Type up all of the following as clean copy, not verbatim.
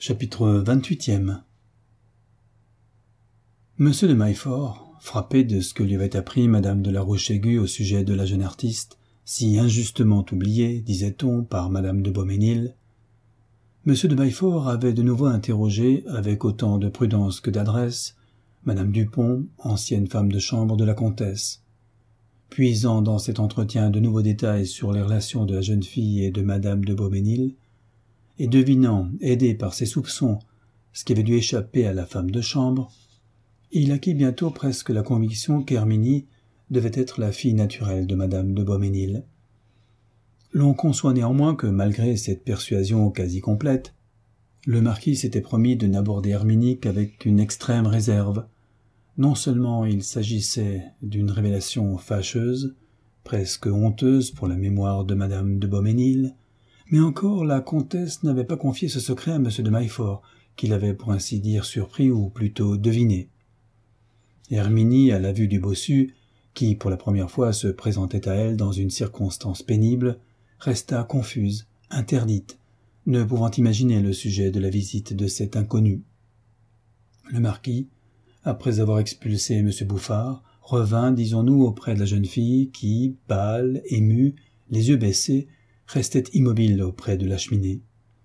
Chapitre 28e. Monsieur de Maillefort, frappé de ce que lui avait appris madame de la Roche-Aiguë au sujet de la jeune artiste, si injustement oubliée, disait-on, par madame de Beaumesnil, Monsieur de Maillefort avait de nouveau interrogé, avec autant de prudence que d'adresse, madame Dupont, ancienne femme de chambre de la comtesse. Puisant dans cet entretien de nouveaux détails sur les relations de la jeune fille et de madame de Beaumesnil, et devinant, aidé par ses soupçons, ce qui avait dû échapper à la femme de chambre, il acquit bientôt presque la conviction qu'Herminie devait être la fille naturelle de madame de Beaumesnil. L'on conçoit néanmoins que, malgré cette persuasion quasi complète, le marquis s'était promis de n'aborder Herminie qu'avec une extrême réserve. Non seulement il s'agissait d'une révélation fâcheuse, presque honteuse pour la mémoire de madame de Beaumesnil, mais encore la comtesse n'avait pas confié ce secret à monsieur de Maillefort, qui l'avait pour ainsi dire surpris ou plutôt deviné. Herminie, à la vue du bossu, qui pour la première fois se présentait à elle dans une circonstance pénible, resta confuse, interdite, ne pouvant imaginer le sujet de la visite de cet inconnu. Le marquis, après avoir expulsé M. Bouffard, revint, disons-nous, auprès de la jeune fille qui, pâle, émue, les yeux baissés, restait immobile auprès de la cheminée.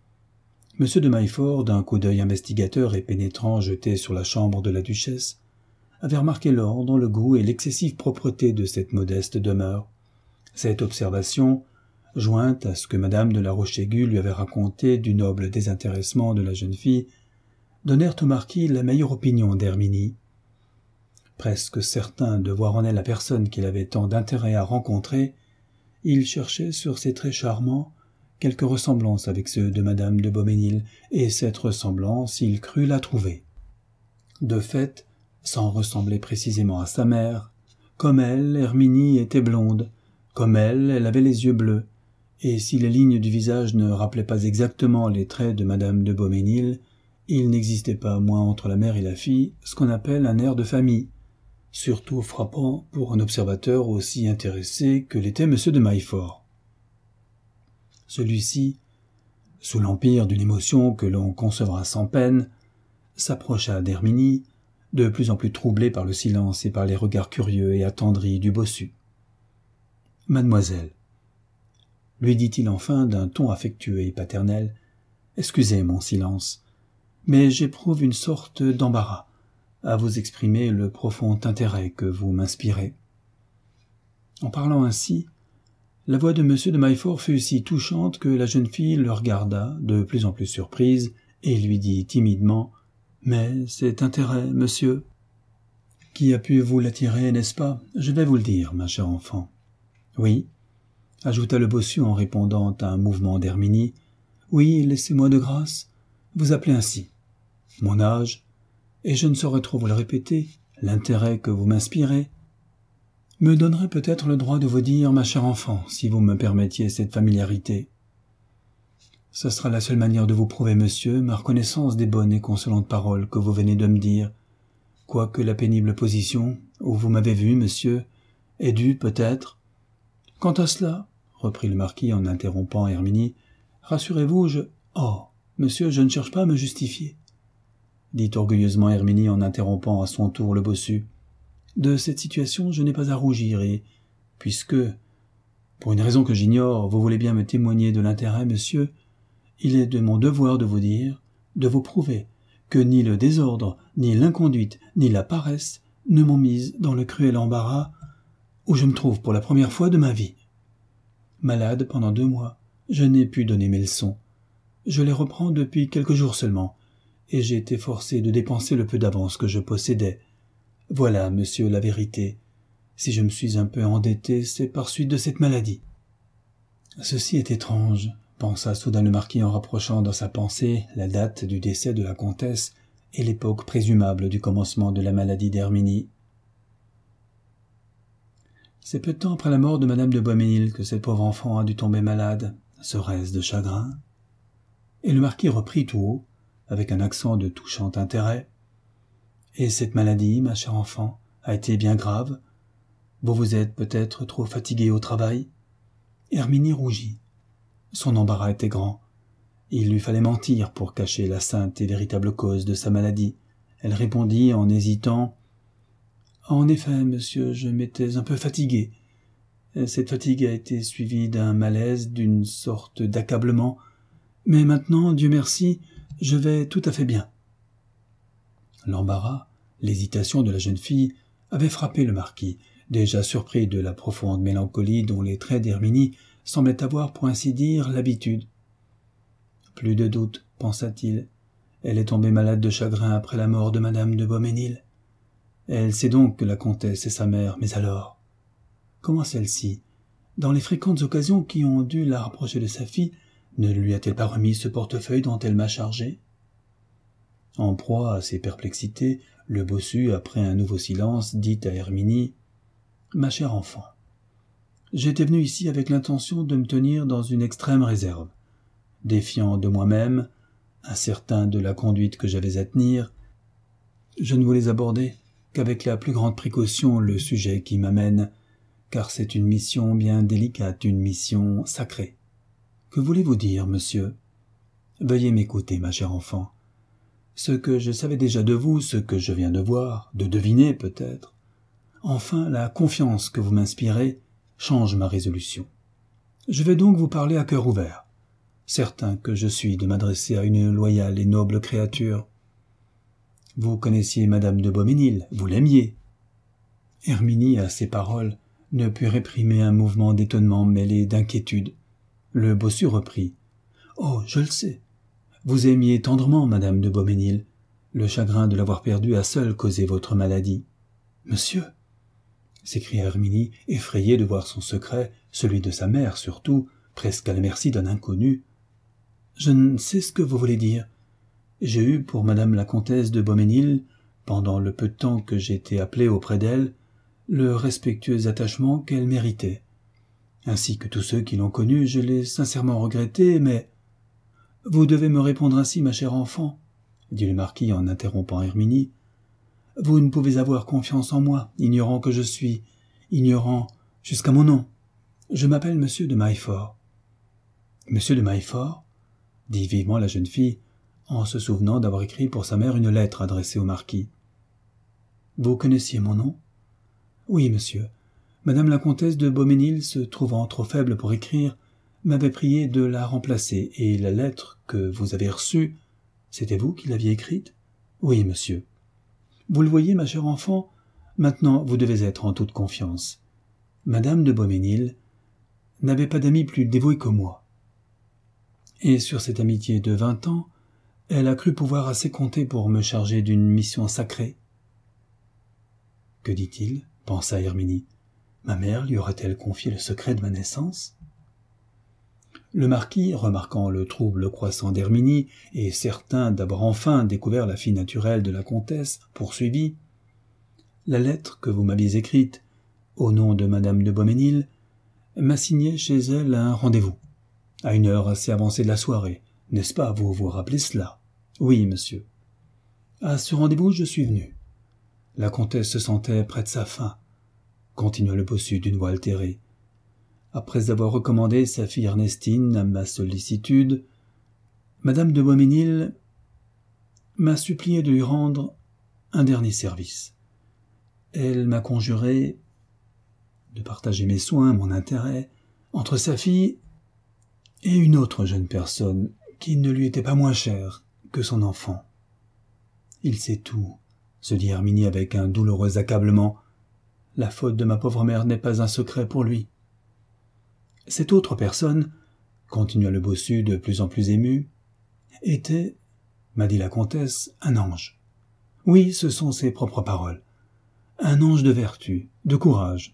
M. de Maillefort, d'un coup d'œil investigateur et pénétrant jeté sur la chambre de la duchesse, avait remarqué l'ordre, le goût et l'excessive propreté de cette modeste demeure. Cette observation, jointe à ce que madame de la Roche-Aiguë lui avait raconté du noble désintéressement de la jeune fille, donnèrent au marquis la meilleure opinion d'Herminie. Presque certain de voir en elle la personne qu'il avait tant d'intérêt à rencontrer, il cherchait sur ses traits charmants quelque ressemblance avec ceux de madame de Beaumesnil, et cette ressemblance il crut la trouver. De fait, sans ressembler précisément à sa mère, comme elle, Herminie était blonde, comme elle avait les yeux bleus, et si les lignes du visage ne rappelaient pas exactement les traits de madame de Beaumesnil, il n'existait pas moins entre la mère et la fille ce qu'on appelle un air de famille, surtout frappant pour un observateur aussi intéressé que l'était M. de Maillefort. Celui-ci, sous l'empire d'une émotion que l'on concevra sans peine, s'approcha d'Herminie, de plus en plus troublé par le silence et par les regards curieux et attendris du bossu. « Mademoiselle, » lui dit-il enfin d'un ton affectueux et paternel, « excusez mon silence, mais j'éprouve une sorte d'embarras à vous exprimer le profond intérêt que vous m'inspirez. » En parlant ainsi, la voix de M. de Maillefort fut si touchante que la jeune fille le regarda, de plus en plus surprise, et lui dit timidement « Mais cet intérêt, monsieur, qui a pu vous l'attirer, n'est-ce pas? Je vais vous le dire, ma chère enfant. »« Oui, » ajouta le bossu en répondant à un mouvement d'Herminie, « oui, laissez-moi de grâce vous appeler ainsi. Mon âge, et je ne saurais trop vous le répéter, l'intérêt que vous m'inspirez, me donnerait peut-être le droit de vous dire, ma chère enfant, si vous me permettiez cette familiarité. Ce sera la seule manière de vous prouver, monsieur, ma reconnaissance des bonnes et consolantes paroles que vous venez de me dire, quoique la pénible position où vous m'avez vu, monsieur, ait dû, peut-être. Quant à cela, reprit le marquis en interrompant Herminie, rassurez-vous, Oh, monsieur, je ne cherche pas à me justifier, dit orgueilleusement Herminie en interrompant à son tour le bossu. De cette situation, je n'ai pas à rougir, et, puisque, pour une raison que j'ignore, vous voulez bien me témoigner de l'intérêt, monsieur, il est de mon devoir de vous dire, de vous prouver, que ni le désordre, ni l'inconduite, ni la paresse ne m'ont mise dans le cruel embarras où je me trouve pour la première fois de ma vie. Malade pendant 2 mois, je n'ai pu donner mes leçons. Je les reprends depuis quelques jours seulement, et j'ai été forcé de dépenser le peu d'avance que je possédais. Voilà, monsieur, la vérité. Si je me suis un peu endetté, c'est par suite de cette maladie. Ceci est étrange, pensa soudain le marquis en rapprochant dans sa pensée la date du décès de la comtesse et l'époque présumable du commencement de la maladie d'Herminie. C'est peu de temps après la mort de madame de Beaumesnil que cette pauvre enfant a dû tomber malade. Serait-ce de chagrin? Et le marquis reprit tout haut, avec un accent de touchant intérêt. Et cette maladie, ma chère enfant, a été bien grave. Vous vous êtes peut-être trop fatiguée au travail? Herminie rougit. Son embarras était grand, Il lui fallait mentir pour cacher la sainte et véritable cause de sa maladie. Elle répondit en hésitant « En effet, monsieur, je m'étais un peu fatiguée. Cette fatigue a été suivie d'un malaise, d'une sorte d'accablement. Mais maintenant, Dieu merci, je vais tout à fait bien. » L'embarras, l'hésitation de la jeune fille avaient frappé le marquis, déjà surpris de la profonde mélancolie dont les traits d'Herminie semblaient avoir, pour ainsi dire, l'habitude. Plus de doute, pensa-t-il. Elle est tombée malade de chagrin après la mort de madame de Beaumesnil. Elle sait donc que la comtesse est sa mère, mais alors comment celle-ci, dans les fréquentes occasions qui ont dû la rapprocher de sa fille, ne lui a-t-elle pas remis ce portefeuille dont elle m'a chargé? En proie à ses perplexités, le bossu, après un nouveau silence, dit à Herminie « Ma chère enfant, j'étais venu ici avec l'intention de me tenir dans une extrême réserve. Défiant de moi-même, incertain de la conduite que j'avais à tenir, je ne voulais aborder qu'avec la plus grande précaution le sujet qui m'amène, car c'est une mission bien délicate, une mission sacrée. Que voulez-vous dire, monsieur? Veuillez m'écouter, ma chère enfant. Ce que je savais déjà de vous, ce que je viens de voir, de deviner peut-être, enfin la confiance que vous m'inspirez change ma résolution. Je vais donc vous parler à cœur ouvert, certain que je suis de m'adresser à une loyale et noble créature. Vous connaissiez madame de Beaumesnil, vous l'aimiez. Herminie, à ces paroles, ne put réprimer un mouvement d'étonnement mêlé d'inquiétude. Le bossu reprit. « Oh, je le sais. Vous aimiez tendrement madame de Beaumesnil. Le chagrin de l'avoir perdue a seul causé votre maladie. »« Monsieur !» s'écria Herminie, effrayée de voir son secret, celui de sa mère surtout, presque à la merci d'un inconnu. « Je ne sais ce que vous voulez dire. J'ai eu pour madame la comtesse de Beaumesnil, pendant le peu de temps que j'ai été appelé auprès d'elle, le respectueux attachement qu'elle méritait. Ainsi que tous ceux qui l'ont connue, je l'ai sincèrement regretté, mais... « Vous devez me répondre ainsi, ma chère enfant, » dit le marquis en interrompant Herminie. « Vous ne pouvez avoir confiance en moi, ignorant que je suis, ignorant jusqu'à mon nom. Je m'appelle monsieur de Maillefort. »« Monsieur de Maillefort » dit vivement la jeune fille, en se souvenant d'avoir écrit pour sa mère une lettre adressée au marquis. « Vous connaissiez mon nom ? » ?»« Oui, monsieur. Madame la comtesse de Beaumesnil, se trouvant trop faible pour écrire, m'avait prié de la remplacer, et la lettre que vous avez reçue, c'était vous qui l'aviez écrite ? Oui, monsieur. Vous le voyez, ma chère enfant, maintenant vous devez être en toute confiance. Madame de Beaumesnil n'avait pas d'amis plus dévoués que moi. Et sur cette amitié de 20 ans, elle a cru pouvoir assez compter pour me charger d'une mission sacrée. Que dit-il ? Pensa Herminie. Ma mère lui aurait-elle confié le secret de ma naissance ? Le marquis, remarquant le trouble croissant d'Herminie, et certain d'avoir enfin découvert la fille naturelle de la comtesse, poursuivit. La lettre que vous m'aviez écrite, au nom de madame de Beaumesnil, m'assignait chez elle un rendez-vous, à une heure assez avancée de la soirée. N'est-ce pas, vous vous rappelez cela ? Oui, monsieur. À ce rendez-vous, je suis venu. La comtesse se sentait près de sa fin, continua le bossu d'une voix altérée. Après avoir recommandé sa fille Ernestine à ma sollicitude, madame de Beaumesnil m'a supplié de lui rendre un dernier service. Elle m'a conjuré de partager mes soins, mon intérêt, entre sa fille et une autre jeune personne qui ne lui était pas moins chère que son enfant. Il sait tout, se dit Herminie avec un douloureux accablement. La faute de ma pauvre mère n'est pas un secret pour lui. Cette autre personne, continua le bossu de plus en plus ému, était, m'a dit la comtesse, un ange. Oui, ce sont ses propres paroles. Un ange de vertu, de courage.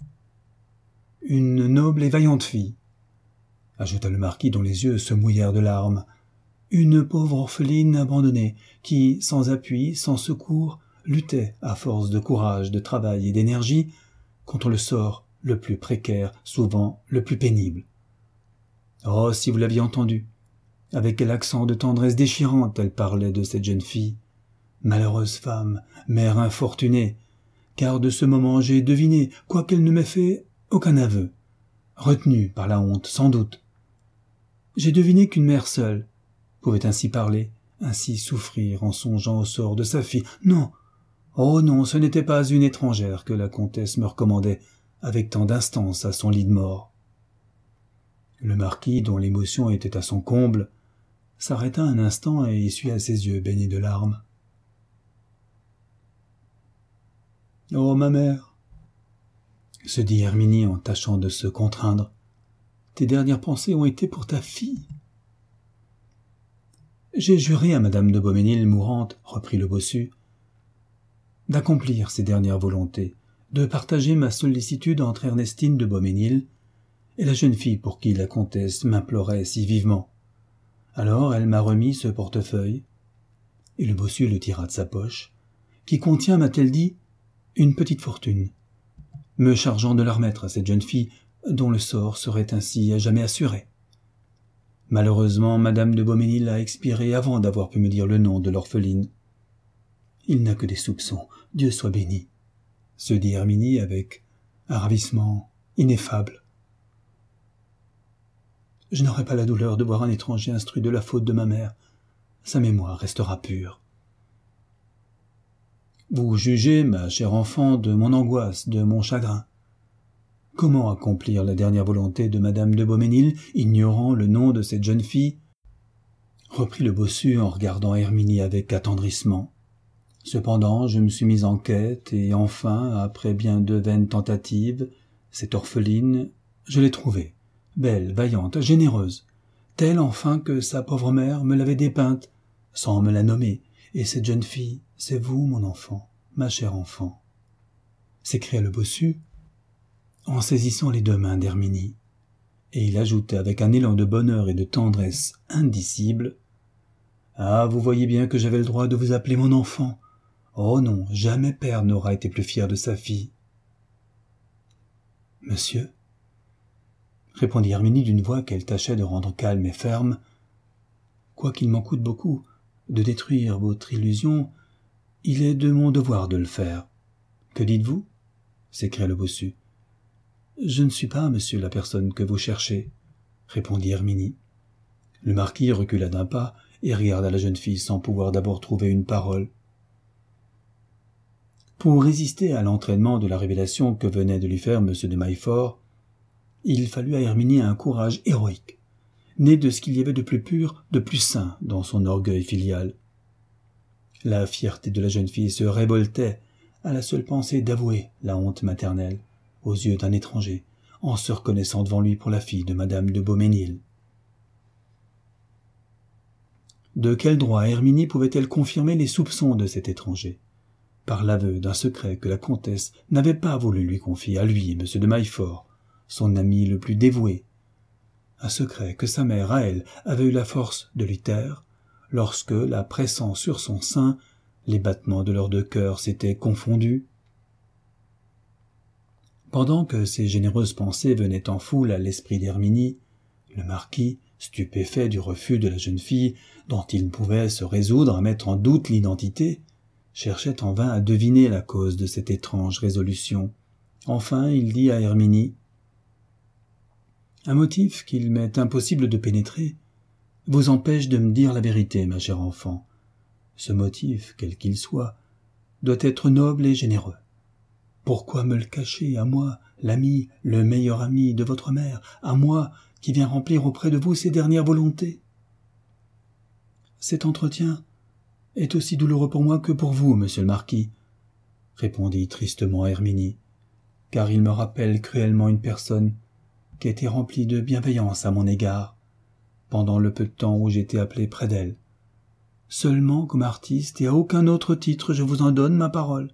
Une noble et vaillante fille, ajouta le marquis dont les yeux se mouillèrent de larmes. Une pauvre orpheline abandonnée qui, sans appui, sans secours, luttait, à force de courage, de travail et d'énergie, contre le sort le plus précaire, souvent le plus pénible. Oh, si vous l'aviez entendu, avec quel accent de tendresse déchirante elle parlait de cette jeune fille. Malheureuse femme, mère infortunée, car de ce moment j'ai deviné, quoiqu'elle ne m'ait fait aucun aveu, retenue par la honte, sans doute. J'ai deviné qu'une mère seule, pouvait ainsi parler, ainsi souffrir en songeant au sort de sa fille. Non, oh non, ce n'était pas une étrangère que la comtesse me recommandait avec tant d'instance à son lit de mort. Le marquis, dont l'émotion était à son comble, s'arrêta un instant et essuya ses yeux baignés de larmes. « Oh, ma mère !» se dit Herminie en tâchant de se contraindre. « Tes dernières pensées ont été pour ta fille. »« J'ai juré à madame de Beaumesnil mourante, reprit le bossu, d'accomplir ses dernières volontés, de partager ma sollicitude entre Ernestine de Beaumesnil et la jeune fille pour qui la comtesse m'implorait si vivement. Alors elle m'a remis ce portefeuille, et le bossu le tira de sa poche, qui contient, m'a-t-elle dit, une petite fortune, me chargeant de la remettre à cette jeune fille dont le sort serait ainsi à jamais assuré. Malheureusement, madame de Beaumesnil a expiré avant d'avoir pu me dire le nom de l'orpheline. Il n'a que des soupçons, Dieu soit béni, se dit Herminie avec un ravissement ineffable. Je n'aurai pas la douleur de voir un étranger instruit de la faute de ma mère. Sa mémoire restera pure. Vous jugez, ma chère enfant, de mon angoisse, de mon chagrin. Comment accomplir la dernière volonté de madame de Beaumesnil, ignorant le nom de cette jeune fille ? Reprit le bossu en regardant Herminie avec attendrissement. Cependant, je me suis mis en quête, et enfin, après bien de vaines tentatives, cette orpheline, je l'ai trouvée, belle, vaillante, généreuse, telle enfin que sa pauvre mère me l'avait dépeinte, sans me la nommer, et cette jeune fille, c'est vous, mon enfant, ma chère enfant, s'écria le bossu, en saisissant les deux mains d'Herminie, et il ajouta avec un élan de bonheur et de tendresse indicible, « Ah, vous voyez bien que j'avais le droit de vous appeler mon enfant. Oh non, jamais père n'aura été plus fier de sa fille. »« Monsieur, » répondit Herminie d'une voix qu'elle tâchait de rendre calme et ferme, « quoiqu'il m'en coûte beaucoup de détruire votre illusion, il est de mon devoir de le faire. »« Que dites-vous » s'écria le bossu. « Je ne suis pas, monsieur, la personne que vous cherchez, » répondit Herminie. Le marquis recula d'un pas et regarda la jeune fille sans pouvoir d'abord trouver une parole. Pour résister à l'entraînement de la révélation que venait de lui faire M. de Maillefort, il fallut à Herminie un courage héroïque, né de ce qu'il y avait de plus pur, de plus saint dans son orgueil filial. La fierté de la jeune fille se révoltait à la seule pensée d'avouer la honte maternelle aux yeux d'un étranger, en se reconnaissant devant lui pour la fille de madame de Beaumesnil. De quel droit Herminie pouvait-elle confirmer les soupçons de cet étranger, par l'aveu d'un secret que la comtesse n'avait pas voulu lui confier à lui, M. de Maillefort, son ami le plus dévoué, un secret que sa mère, à elle, avait eu la force de lui taire, lorsque, la pressant sur son sein, les battements de leurs deux cœurs s'étaient confondus. Pendant que ces généreuses pensées venaient en foule à l'esprit d'Herminie, le marquis, stupéfait du refus de la jeune fille, dont il ne pouvait se résoudre à mettre en doute l'identité, cherchait en vain à deviner la cause de cette étrange résolution. Enfin, il dit à Herminie, « Un motif qu'il m'est impossible de pénétrer vous empêche de me dire la vérité, ma chère enfant. Ce motif, quel qu'il soit, doit être noble et généreux. Pourquoi me le cacher, à moi, l'ami, le meilleur ami de votre mère, à moi, qui viens remplir auprès de vous ses dernières volontés? Cet entretien est aussi douloureux pour moi que pour vous, monsieur le marquis, répondit tristement Herminie, car il me rappelle cruellement une personne qui a été remplie de bienveillance à mon égard, pendant le peu de temps où j'étais appelé près d'elle. Seulement comme artiste et à aucun autre titre je vous en donne ma parole.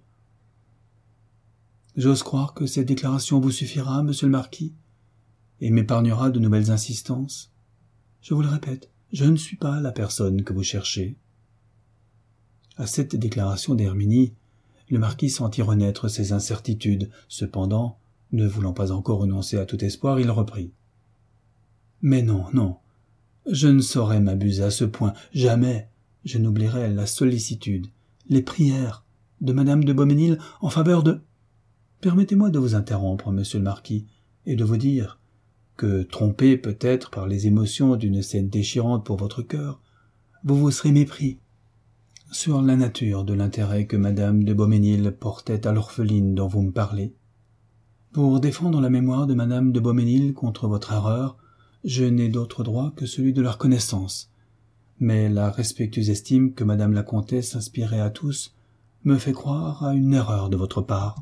J'ose croire que cette déclaration vous suffira, monsieur le marquis, et m'épargnera de nouvelles insistances. Je vous le répète, je ne suis pas la personne que vous cherchez. À cette déclaration d'Herminie, le marquis sentit renaître ses incertitudes. Cependant, ne voulant pas encore renoncer à tout espoir, il reprit. « Mais non, non, je ne saurais m'abuser à ce point. Jamais je n'oublierai la sollicitude, les prières de madame de Beaumesnil en faveur de... » Permettez-moi de vous interrompre, monsieur le marquis, et de vous dire que, trompé peut-être par les émotions d'une scène déchirante pour votre cœur, vous vous serez mépris sur la nature de l'intérêt que madame de Beaumesnil portait à l'orpheline dont vous me parlez. Pour défendre la mémoire de madame de Beaumesnil contre votre erreur, je n'ai d'autre droit que celui de la reconnaissance. Mais la respectueuse estime que madame la comtesse inspirait à tous me fait croire à une erreur de votre part.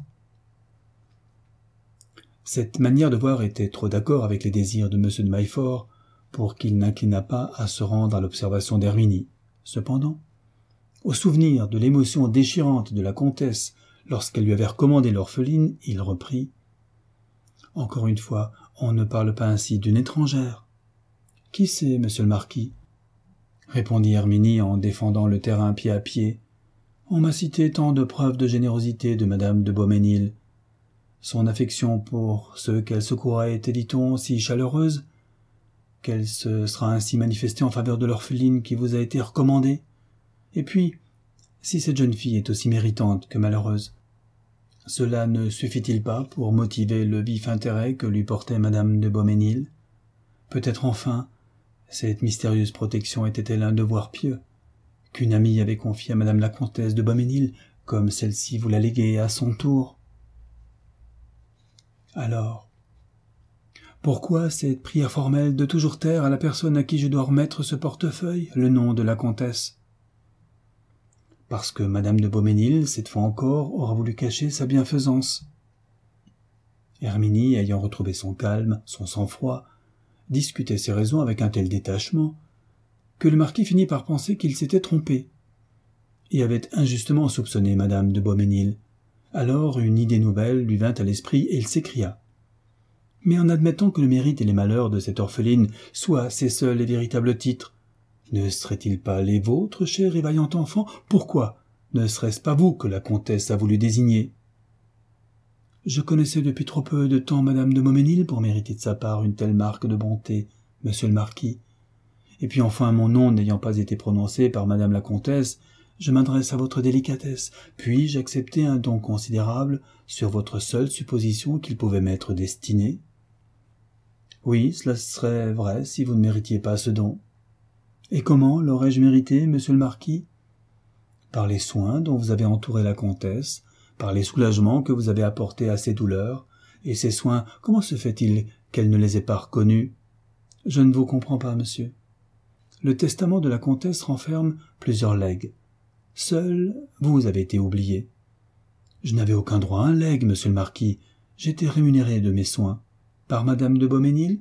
Cette manière de voir était trop d'accord avec les désirs de M. de Maillefort pour qu'il n'inclinât pas à se rendre à l'observation d'Herminie. Cependant, au souvenir de l'émotion déchirante de la comtesse lorsqu'elle lui avait recommandé l'orpheline, il reprit « Encore une fois, on ne parle pas ainsi d'une étrangère. »« Qui c'est, monsieur le marquis ?» répondit Herminie en défendant le terrain pied à pied. « On m'a cité tant de preuves de générosité de madame de Beaumesnil. Son affection pour ceux qu'elle secourait était, dit-on, si chaleureuse qu'elle se sera ainsi manifestée en faveur de l'orpheline qui vous a été recommandée. Et puis, si cette jeune fille est aussi méritante que malheureuse, cela ne suffit-il pas pour motiver le vif intérêt que lui portait madame de Beaumesnil? Peut-être enfin, cette mystérieuse protection était-elle un devoir pieux, qu'une amie avait confié à madame la comtesse de Beaumesnil, comme celle-ci vous l'a légué à son tour. Alors, pourquoi cette prière formelle de toujours taire à la personne à qui je dois remettre ce portefeuille le nom de la comtesse? Parce que madame de Beaumesnil, cette fois encore, aura voulu cacher sa bienfaisance. Herminie, ayant retrouvé son calme, son sang-froid, discutait ses raisons avec un tel détachement que le marquis finit par penser qu'il s'était trompé et avait injustement soupçonné madame de Beaumesnil. Alors une idée nouvelle lui vint à l'esprit et il s'écria « Mais en admettant que le mérite et les malheurs de cette orpheline soient ses seuls et véritables titres, ne seraient-ils pas les vôtres, cher et vaillant enfant? Pourquoi ne serait-ce pas vous que la comtesse a voulu désigner? » Je connaissais depuis trop peu de temps madame de Beaumesnil pour mériter de sa part une telle marque de bonté, monsieur le marquis. Et puis enfin, mon nom n'ayant pas été prononcé par madame la comtesse, je m'adresse à votre délicatesse. Puis-je accepter un don considérable sur votre seule supposition qu'il pouvait m'être destiné? Oui, cela serait vrai si vous ne méritiez pas ce don. Et comment l'aurais-je mérité, monsieur le marquis? Par les soins dont vous avez entouré la comtesse, par les soulagements que vous avez apportés à ses douleurs, et ces soins, comment se fait-il qu'elle ne les ait pas reconnus? Je ne vous comprends pas, monsieur. Le testament de la comtesse renferme plusieurs legs. Seul, vous avez été oublié. Je n'avais aucun droit à un legs, monsieur le marquis. J'étais rémunéré de mes soins. Par madame de Beaumesnil?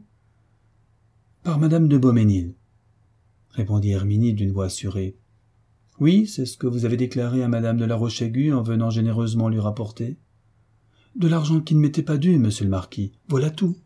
Par madame de Beaumesnil, répondit Herminie d'une voix assurée. Oui, c'est ce que vous avez déclaré à madame de la Roche-Aiguë en venant généreusement lui rapporter. De l'argent qui ne m'était pas dû, monsieur le marquis, voilà tout.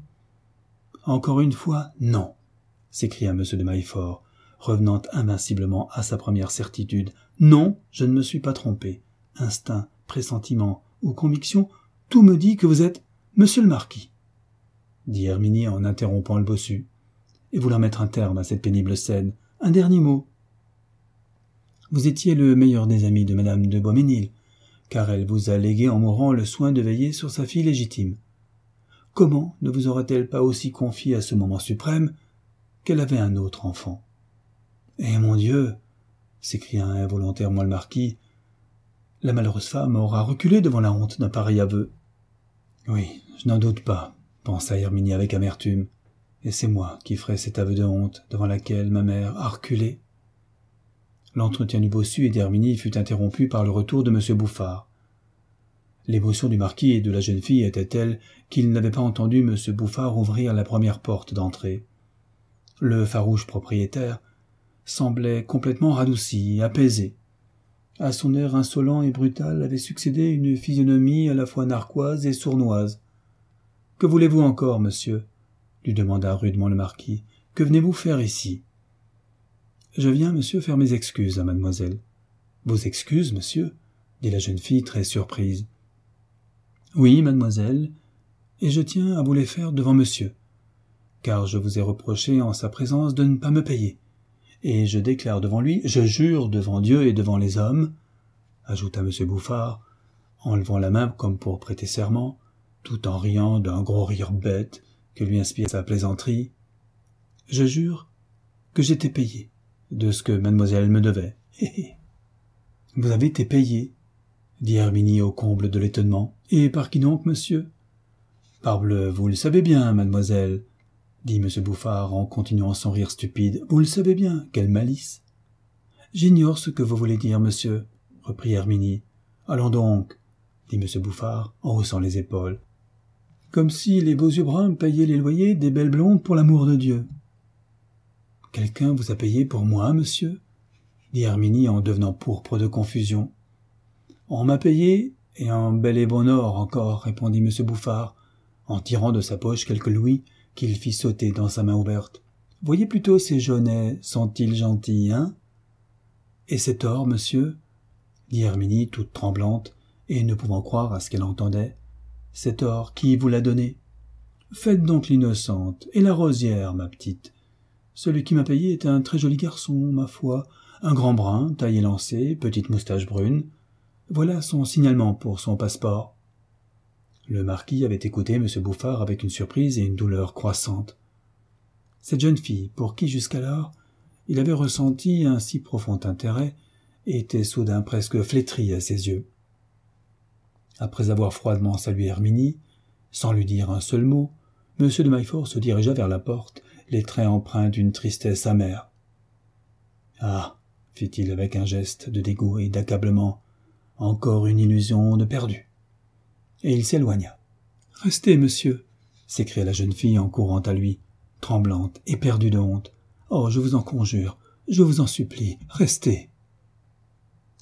Encore une fois, non, s'écria M. de Maillefort, revenant invinciblement à sa première certitude. Non, je ne me suis pas trompé. Instinct, pressentiment ou conviction, tout me dit que vous êtes monsieur le marquis, dit Herminie en interrompant le bossu, et voulant mettre un terme à cette pénible scène. Un dernier mot. Vous étiez le meilleur des amis de madame de Beaumesnil, car elle vous a légué en mourant le soin de veiller sur sa fille légitime. Comment ne vous aurait-elle pas aussi confié à ce moment suprême qu'elle avait un autre enfant? Eh mon Dieu, s'écria involontairement le marquis, la malheureuse femme aura reculé devant la honte d'un pareil aveu. Oui, je n'en doute pas, pensa Herminie avec amertume, et c'est moi qui ferai cet aveu de honte devant laquelle ma mère a reculé. L'entretien du bossu et d'Herminie fut interrompu par le retour de M. Bouffard. L'émotion du marquis et de la jeune fille était telle qu'il n'avait pas entendu M. Bouffard ouvrir la première porte d'entrée. Le farouche propriétaire semblait complètement radouci, apaisé. À son air insolent et brutal avait succédé une physionomie à la fois narquoise et sournoise. « Que voulez-vous encore, monsieur ?» lui demanda rudement le marquis. « Que venez-vous faire ici ?»« Je viens, monsieur, faire mes excuses à mademoiselle. »« Vos excuses, monsieur ?» dit la jeune fille très surprise. « Oui, mademoiselle, et je tiens à vous les faire devant monsieur, car je vous ai reproché en sa présence de ne pas me payer. Et je déclare devant lui, je jure devant Dieu et devant les hommes, ajouta M. Bouffard, en levant la main comme pour prêter serment, tout en riant d'un gros rire bête que lui inspirait sa plaisanterie. Je jure que j'étais payé, de ce que mademoiselle me devait. Vous avez été payé, dit Herminie au comble de l'étonnement. Et par qui donc, monsieur? Parbleu, vous le savez bien, mademoiselle, dit M. Bouffard en continuant son rire stupide. Vous le savez bien, quelle malice. J'ignore ce que vous voulez dire, monsieur, reprit Herminie. Allons donc, dit M. Bouffard en haussant les épaules. Comme si les beaux yeux bruns payaient les loyers des belles blondes pour l'amour de Dieu. Quelqu'un vous a payé pour moi, monsieur, dit Herminie en devenant pourpre de confusion. On m'a payé, et en bel et bon or encore, répondit M. Bouffard, en tirant de sa poche quelques louis qu'il fit sauter dans sa main ouverte. Voyez plutôt ces jaunets, sont-ils gentils, hein? Et cet or, monsieur, dit Herminie toute tremblante, et ne pouvant croire à ce qu'elle entendait. Cet or, qui vous l'a donné? Faites donc l'innocente, et la rosière, ma petite. Celui qui m'a payé est un très joli garçon, ma foi, un grand brun, taille élancée, petite moustache brune. Voilà son signalement pour son passeport. Le marquis avait écouté M. Bouffard avec une surprise et une douleur croissante. Cette jeune fille, pour qui jusqu'alors il avait ressenti un si profond intérêt, était soudain presque flétrie à ses yeux. Après avoir froidement salué Herminie, sans lui dire un seul mot, M. de Maillefort se dirigea vers la porte, les traits empreints d'une tristesse amère. « Ah !» fit-il avec un geste de dégoût et d'accablement, « encore une illusion de perdue. » Et il s'éloigna. « Restez, monsieur !» s'écria la jeune fille en courant à lui, tremblante, éperdue de honte. « Oh, je vous en conjure, je vous en supplie, restez !»